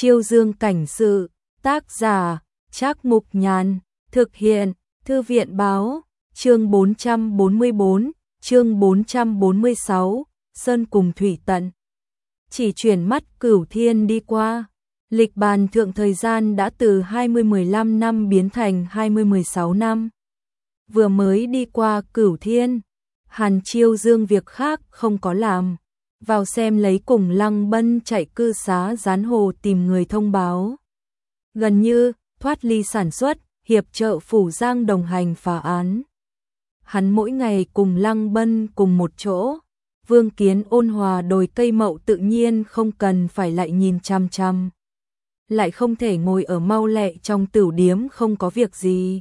Chiêu Dương cảnh sự, tác giả, Trác Mục Nhàn, thực hiện, Thư viện báo, chương 444, chương 446, Sơn cùng Thủy Tận. Chỉ chuyển mắt Cửu Thiên đi qua, lịch bàn thượng thời gian đã từ 2015 năm biến thành 2016 năm. Vừa mới đi qua Cửu Thiên, Hàn Chiêu Dương việc khác không có làm, vào xem lấy cùng Lăng Bân chạy cư xá Gián Hồ tìm người thông báo. Gần như thoát ly sản xuất, hiệp trợ Phủ Giang đồng hành phá án. Hắn mỗi ngày cùng Lăng Bân cùng một chỗ, Vương Kiến ôn hòa đồi cây mậu tự nhiên không cần phải lại nhìn chăm chăm. Lại không thể ngồi ở mau lẹ trong tửu điếm không có việc gì.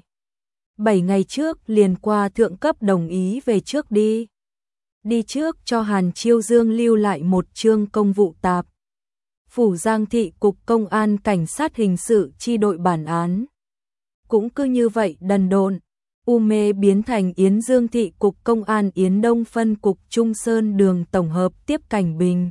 7 ngày trước liền qua thượng cấp đồng ý về trước đi. Đi trước cho Hàn Chiêu Dương lưu lại một chương công vụ tạp. Phủ Giang thị cục công an cảnh sát hình sự chi đội bản án. Cũng cứ như vậy đần độn, U Mê biến thành Yến Dương thị cục công an Yến Đông phân cục Trung Sơn đường tổng hợp tiếp cảnh bình.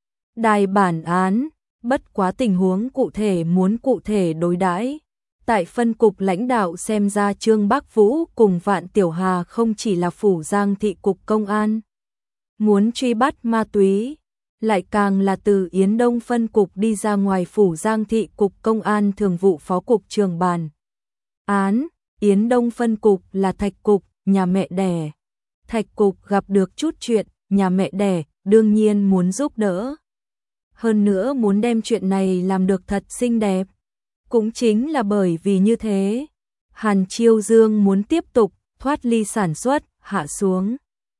Đài bản án, bất quá tình huống cụ thể muốn cụ thể đối đãi. Tại phân cục lãnh đạo xem ra Trương Bắc Vũ cùng Vạn Tiểu Hà không chỉ là Phủ Giang thị cục công an muốn truy bắt ma túy, lại càng là từ Yến Đông phân cục đi ra ngoài Phủ Giang thị cục công an thường vụ phó cục trưởng bản án. Yến Đông phân cục là Thạch cục, nhà mẹ đẻ. Thạch cục gặp được chút chuyện, nhà mẹ đẻ đương nhiên muốn giúp đỡ. Hơn nữa muốn đem chuyện này làm được thật xinh đẹp. Cũng chính là bởi vì như thế, Hàn Chiêu Dương muốn tiếp tục thoát ly sản xuất, hạ xuống.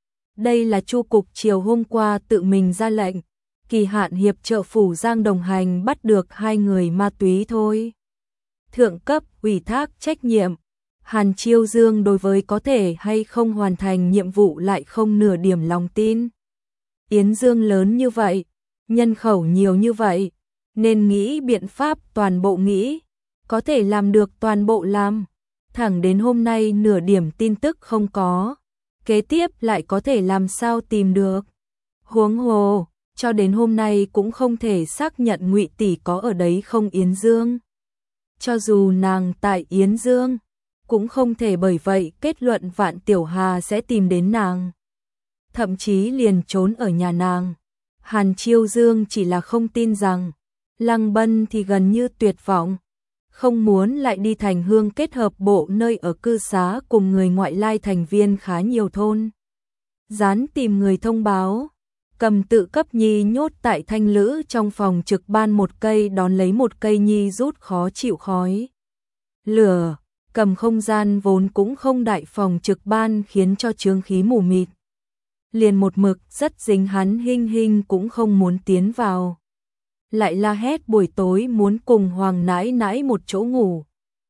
Đây là Chu cục chiều hôm qua tự mình ra lệnh, kỳ hạn hiệp trợ Phủ Giang đồng hành bắt được 2 người ma túy thôi. Thượng cấp ủy thác trách nhiệm, Hàn Chiêu Dương đối với có thể hay không hoàn thành nhiệm vụ lại không nửa điểm lòng tin. Yến Dương lớn như vậy, nhân khẩu nhiều như vậy, nên nghĩ biện pháp toàn bộ nghĩ, có thể làm được toàn bộ làm. Thẳng đến hôm nay nửa điểm tin tức không có, kế tiếp lại có thể làm sao tìm được. Huống hồ, cho đến hôm nay cũng không thể xác nhận Ngụy tỷ có ở đấy không Yến Dương. Cho dù nàng tại Yến Dương, cũng không thể bởi vậy kết luận Vạn Tiểu Hà sẽ tìm đến nàng. Thậm chí liền trốn ở nhà nàng. Hàn Chiêu Dương chỉ là không tin rằng, Lăng Bân thì gần như tuyệt vọng, không muốn lại đi thành hương kết hợp bộ nơi ở cư xá cùng người ngoại lai thành viên khá nhiều thôn. Dán tìm người thông báo, cầm tự cấp nhi nhốt tại thanh lữ trong phòng trực ban một cây đón lấy một cây nhi rút khó chịu khói. Lửa, cầm không gian vốn cũng không đại phòng trực ban khiến cho chướng khí mù mịt. Liền một mực rất dính hắn Hinh Hinh cũng không muốn tiến vào. Lại la hét buổi tối muốn cùng Hoàng nãi nãi một chỗ ngủ.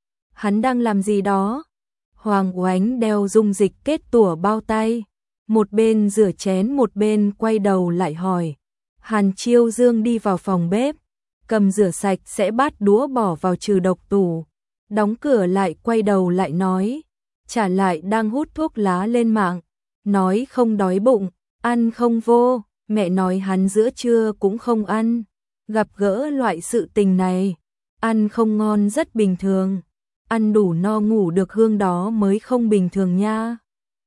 Hắn đang làm gì đó? Hoàng Oánh đeo dung dịch kết tủa bao tay, một bên rửa chén một bên quay đầu lại hỏi. Hàn Chiêu Dương đi vào phòng bếp, cầm rửa sạch sẽ bát đũa bỏ vào trừ độc tủ, đóng cửa lại quay đầu lại nói, trả lại đang hút thuốc lá lên mạng, nói không đói bụng, ăn không vô, mẹ nói hắn giữa trưa cũng không ăn. Gặp gỡ loại sự tình này, ăn không ngon rất bình thường, ăn đủ no ngủ được hương đó mới không bình thường nha.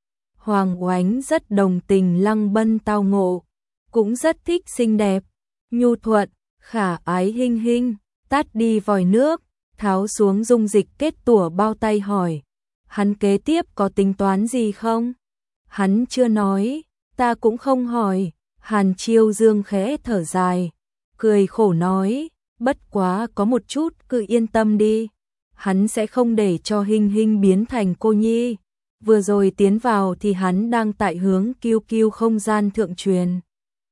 Hoàng Oánh rất đồng tình Lăng Bân tao ngộ, cũng rất thích xinh đẹp, nhu thuận, khả ái Hinh Hinh, tát đi vòi nước, tháo xuống dung dịch kết tủa bao tay hỏi, hắn kế tiếp có tính toán gì không? Hắn chưa nói, ta cũng không hỏi. Hàn Chiêu Dương khẽ thở dài, cười khổ nói, bất quá có một chút cứ yên tâm đi, hắn sẽ không để cho Hinh Hinh biến thành cô nhi. Vừa rồi tiến vào thì hắn đang tại hướng QQ không gian thượng truyền.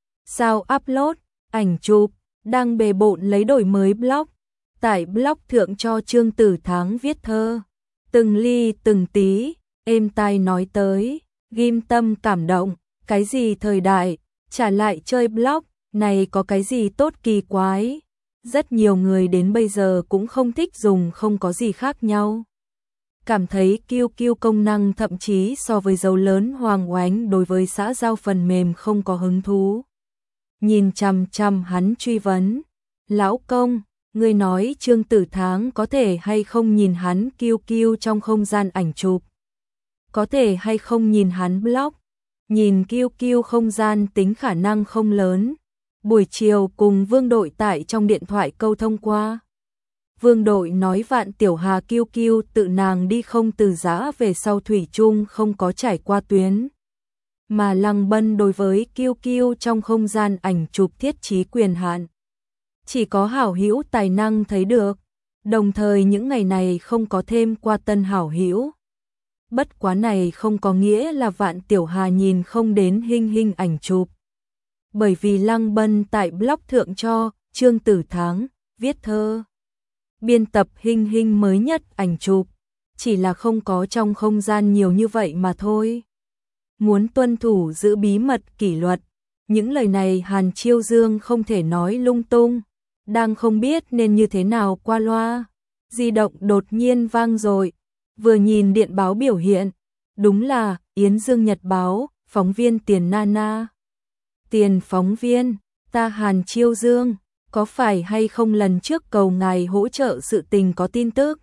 Sao upload, ảnh chụp, đang bề bộn lấy đổi mới blog, tại blog thượng cho Trương Tử Thắng viết thơ. Từng ly từng tí, êm tai nói tới, ghim tâm cảm động, cái gì thời đại, trả lại chơi blog, này có cái gì tốt kỳ quái. Rất nhiều người đến bây giờ cũng không thích dùng không có gì khác nhau. Cảm thấy QQ công năng thậm chí so với dấu lớn Hoàng Oánh đối với xã giao phần mềm không có hứng thú. Nhìn chằm chằm hắn truy vấn, lão công, Ngươi nói Trương Tử Tháng có thể hay không nhìn hắn QQ trong không gian ảnh chụp? Có thể hay không nhìn hắn blog? Nhìn QQ không gian tính khả năng không lớn. Buổi chiều cùng Vương Đội tại trong điện thoại câu thông qua. Vương Đội nói Vạn Tiểu Hà QQ tự nàng đi không từ giã về sau thủy chung không có trải qua tuyến. Mà Lăng Bân đối với QQ trong không gian ảnh chụp thiết trí quyền hạn. Chỉ có hảo hữu tài năng thấy được, đồng thời những ngày này không có thêm qua tân hảo hữu. Bất quá này không có nghĩa là Vạn Tiểu Hà nhìn không đến hình ảnh chụp. Bởi vì Lăng Bân tại blog thượng cho Trương Tử Tháng viết thơ, biên tập hình mới nhất ảnh chụp, chỉ là không có trong không gian nhiều như vậy mà thôi. Muốn tuân thủ giữ bí mật kỷ luật, những lời này Hàn Chiêu Dương không thể nói lung tung, đang không biết nên như thế nào qua loa. Di động đột nhiên vang rồi, vừa nhìn điện báo biểu hiện, đúng là Yến Dương Nhật Báo, phóng viên Tiền Nana. Tiền phóng viên, ta Hàn Chiêu Dương, có phải hay không lần trước cầu ngài hỗ trợ sự tình có tin tức?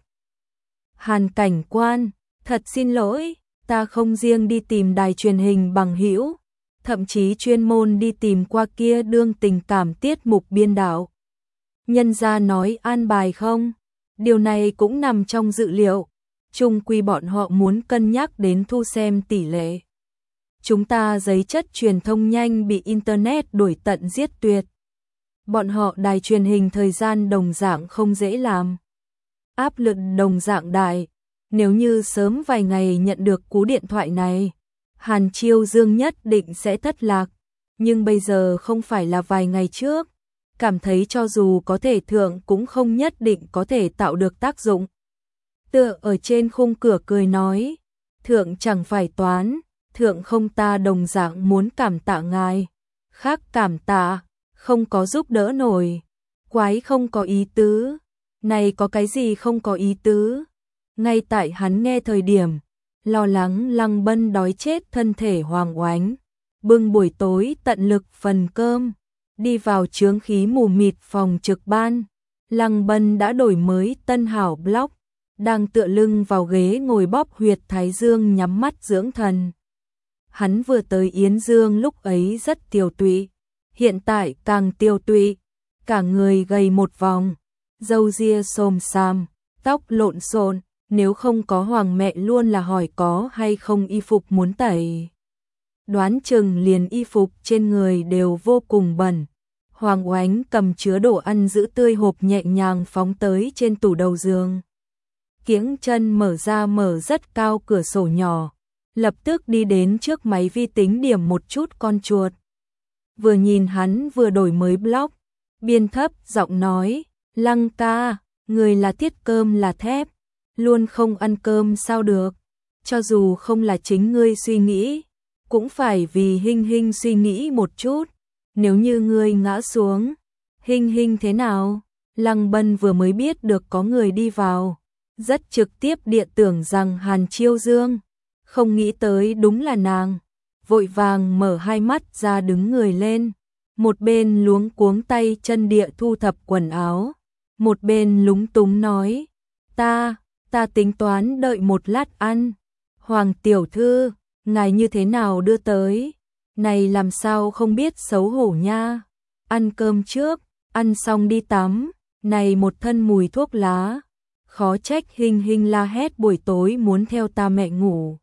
Hàn cảnh quan, thật xin lỗi, ta không riêng đi tìm đài truyền hình bằng hữu, thậm chí chuyên môn đi tìm qua kia đương tình cảm tiết mục biên đạo. Nhân gia nói an bài không? Điều này cũng nằm trong dự liệu, chung quy bọn họ muốn cân nhắc đến thu xem tỷ lệ. Chúng ta giấy chất truyền thông nhanh bị Internet đuổi tận giết tuyệt. Bọn họ đài truyền hình thời gian đồng dạng không dễ làm. Áp lực đồng dạng đại. Nếu như sớm vài ngày nhận được cú điện thoại này, Hàn Chiêu Dương nhất định sẽ thất lạc. Nhưng bây giờ không phải là vài ngày trước. Cảm thấy cho dù có thể thượng cũng không nhất định có thể tạo được tác dụng. Tựa ở trên khung cửa cười nói, thượng chẳng phải toán, thượng không ta đồng dạng muốn cảm tạ ngài. Khác cảm tạ, không có giúp đỡ nổi. Quái không có ý tứ. Này có cái gì không có ý tứ? Ngay tại hắn nghe thời điểm, lo lắng Lăng Bân đói chết thân thể hoàng oánh, bưng buổi tối tận lực phần cơm, đi vào chướng khí mù mịt phòng trực ban. Lăng Bân đã đổi mới tân hảo blog, đang tựa lưng vào ghế ngồi bóp huyệt thái dương nhắm mắt dưỡng thần. Hắn vừa tới Yến Dương lúc ấy rất tiều tụy, hiện tại càng tiều tụy, cả người gầy một vòng, râu ria xồm xàm, tóc lộn xộn, nếu không có hoàng mẹ luôn là hỏi có hay không y phục muốn tẩy. Đoán chừng liền y phục trên người đều vô cùng bẩn. Hoàng Oánh cầm chứa đồ ăn giữ tươi hộp nhẹ nhàng phóng tới trên tủ đầu giường. Kiếng chân mở ra mở rất cao cửa sổ nhỏ, lập tức đi đến trước máy vi tính điểm một chút con chuột. Vừa nhìn hắn vừa đổi mới blog, biên thấp giọng nói, Lăng ca, người là thiết cơm là thép, luôn không ăn cơm sao được, cho dù không là chính ngươi suy nghĩ, cũng phải vì hình suy nghĩ một chút, nếu như ngươi ngã xuống, hình thế nào? Lăng Bân vừa mới biết được có người đi vào, rất trực tiếp địa tưởng rằng Hàn Chiêu Dương, không nghĩ tới đúng là nàng, vội vàng mở hai mắt ra đứng người lên, một bên luống cuống tay chân địa thu thập quần áo, một bên lúng túng nói, ta tính toán đợi một lát ăn. Hoàng tiểu thư, ngài như thế nào đưa tới? Này làm sao không biết xấu hổ nha. Ăn cơm trước, ăn xong đi tắm, này một thân mùi thuốc lá. Khó trách hình la hét buổi tối muốn theo ta mẹ ngủ.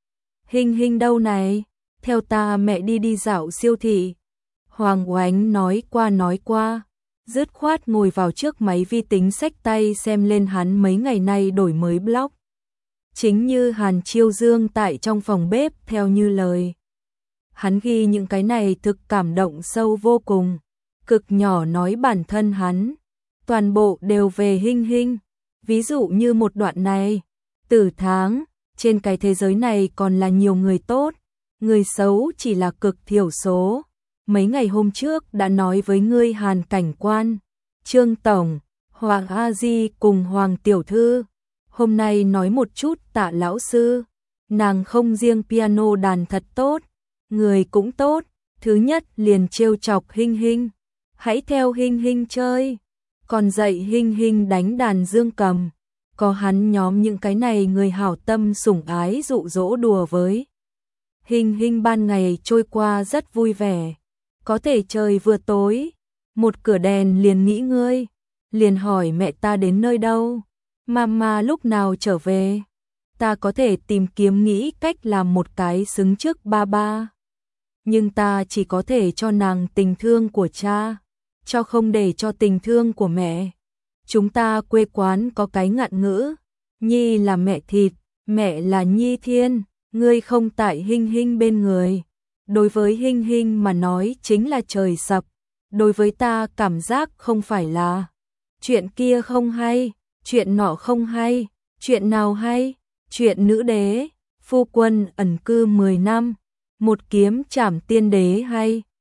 Hình đâu này? Theo ta mẹ đi dạo siêu thị. Hoàng Oánh nói qua. Dứt khoát ngồi vào trước máy vi tính xách tay xem lên hắn mấy ngày nay đổi mới blog. Chính như Hàn Chiêu Dương tại trong phòng bếp theo như lời. Hắn ghi những cái này thực cảm động sâu vô cùng. Cực nhỏ nói bản thân hắn. Toàn bộ đều về hình. Ví dụ như một đoạn này. Tử Tháng, trên cái thế giới này còn là nhiều người tốt. Người xấu chỉ là cực thiểu số. Mấy ngày hôm trước đã nói với ngươi Hàn cảnh quan, Trương Tổng, Hoàng A Di cùng Hoàng Tiểu Thư. Hôm nay nói một chút Tạ lão sư, nàng không riêng piano đàn thật tốt, người cũng tốt, thứ nhất liền trêu chọc hình, hãy theo hình chơi. còn dạy Hinh Hinh đánh đàn dương cầm, có hắn nhóm những cái này người hảo tâm sủng ái dụ dỗ đùa với. Hinh Hinh ban ngày trôi qua rất vui vẻ, có thể trời vừa tối, một cửa đèn liền nghĩ ngươi, liền hỏi mẹ ta đến nơi đâu, mama lúc nào trở về, ta có thể tìm kiếm nghĩ cách làm một cái xứng trước ba ba. Nhưng ta chỉ có thể cho nàng tình thương của cha, cho không để cho tình thương của mẹ. Chúng ta quê quán có cái ngạn ngữ, nhi là mẹ thịt, mẹ là nhi thiên, ngươi không tại Hinh Hinh bên người. Đối với Hinh Hinh mà nói chính là trời sập, đối với ta cảm giác không phải là. Chuyện kia không hay, chuyện nọ không hay, chuyện nào hay, chuyện nữ đế, phu quân ẩn cư 10 năm, một kiếm trảm tiên đế hay.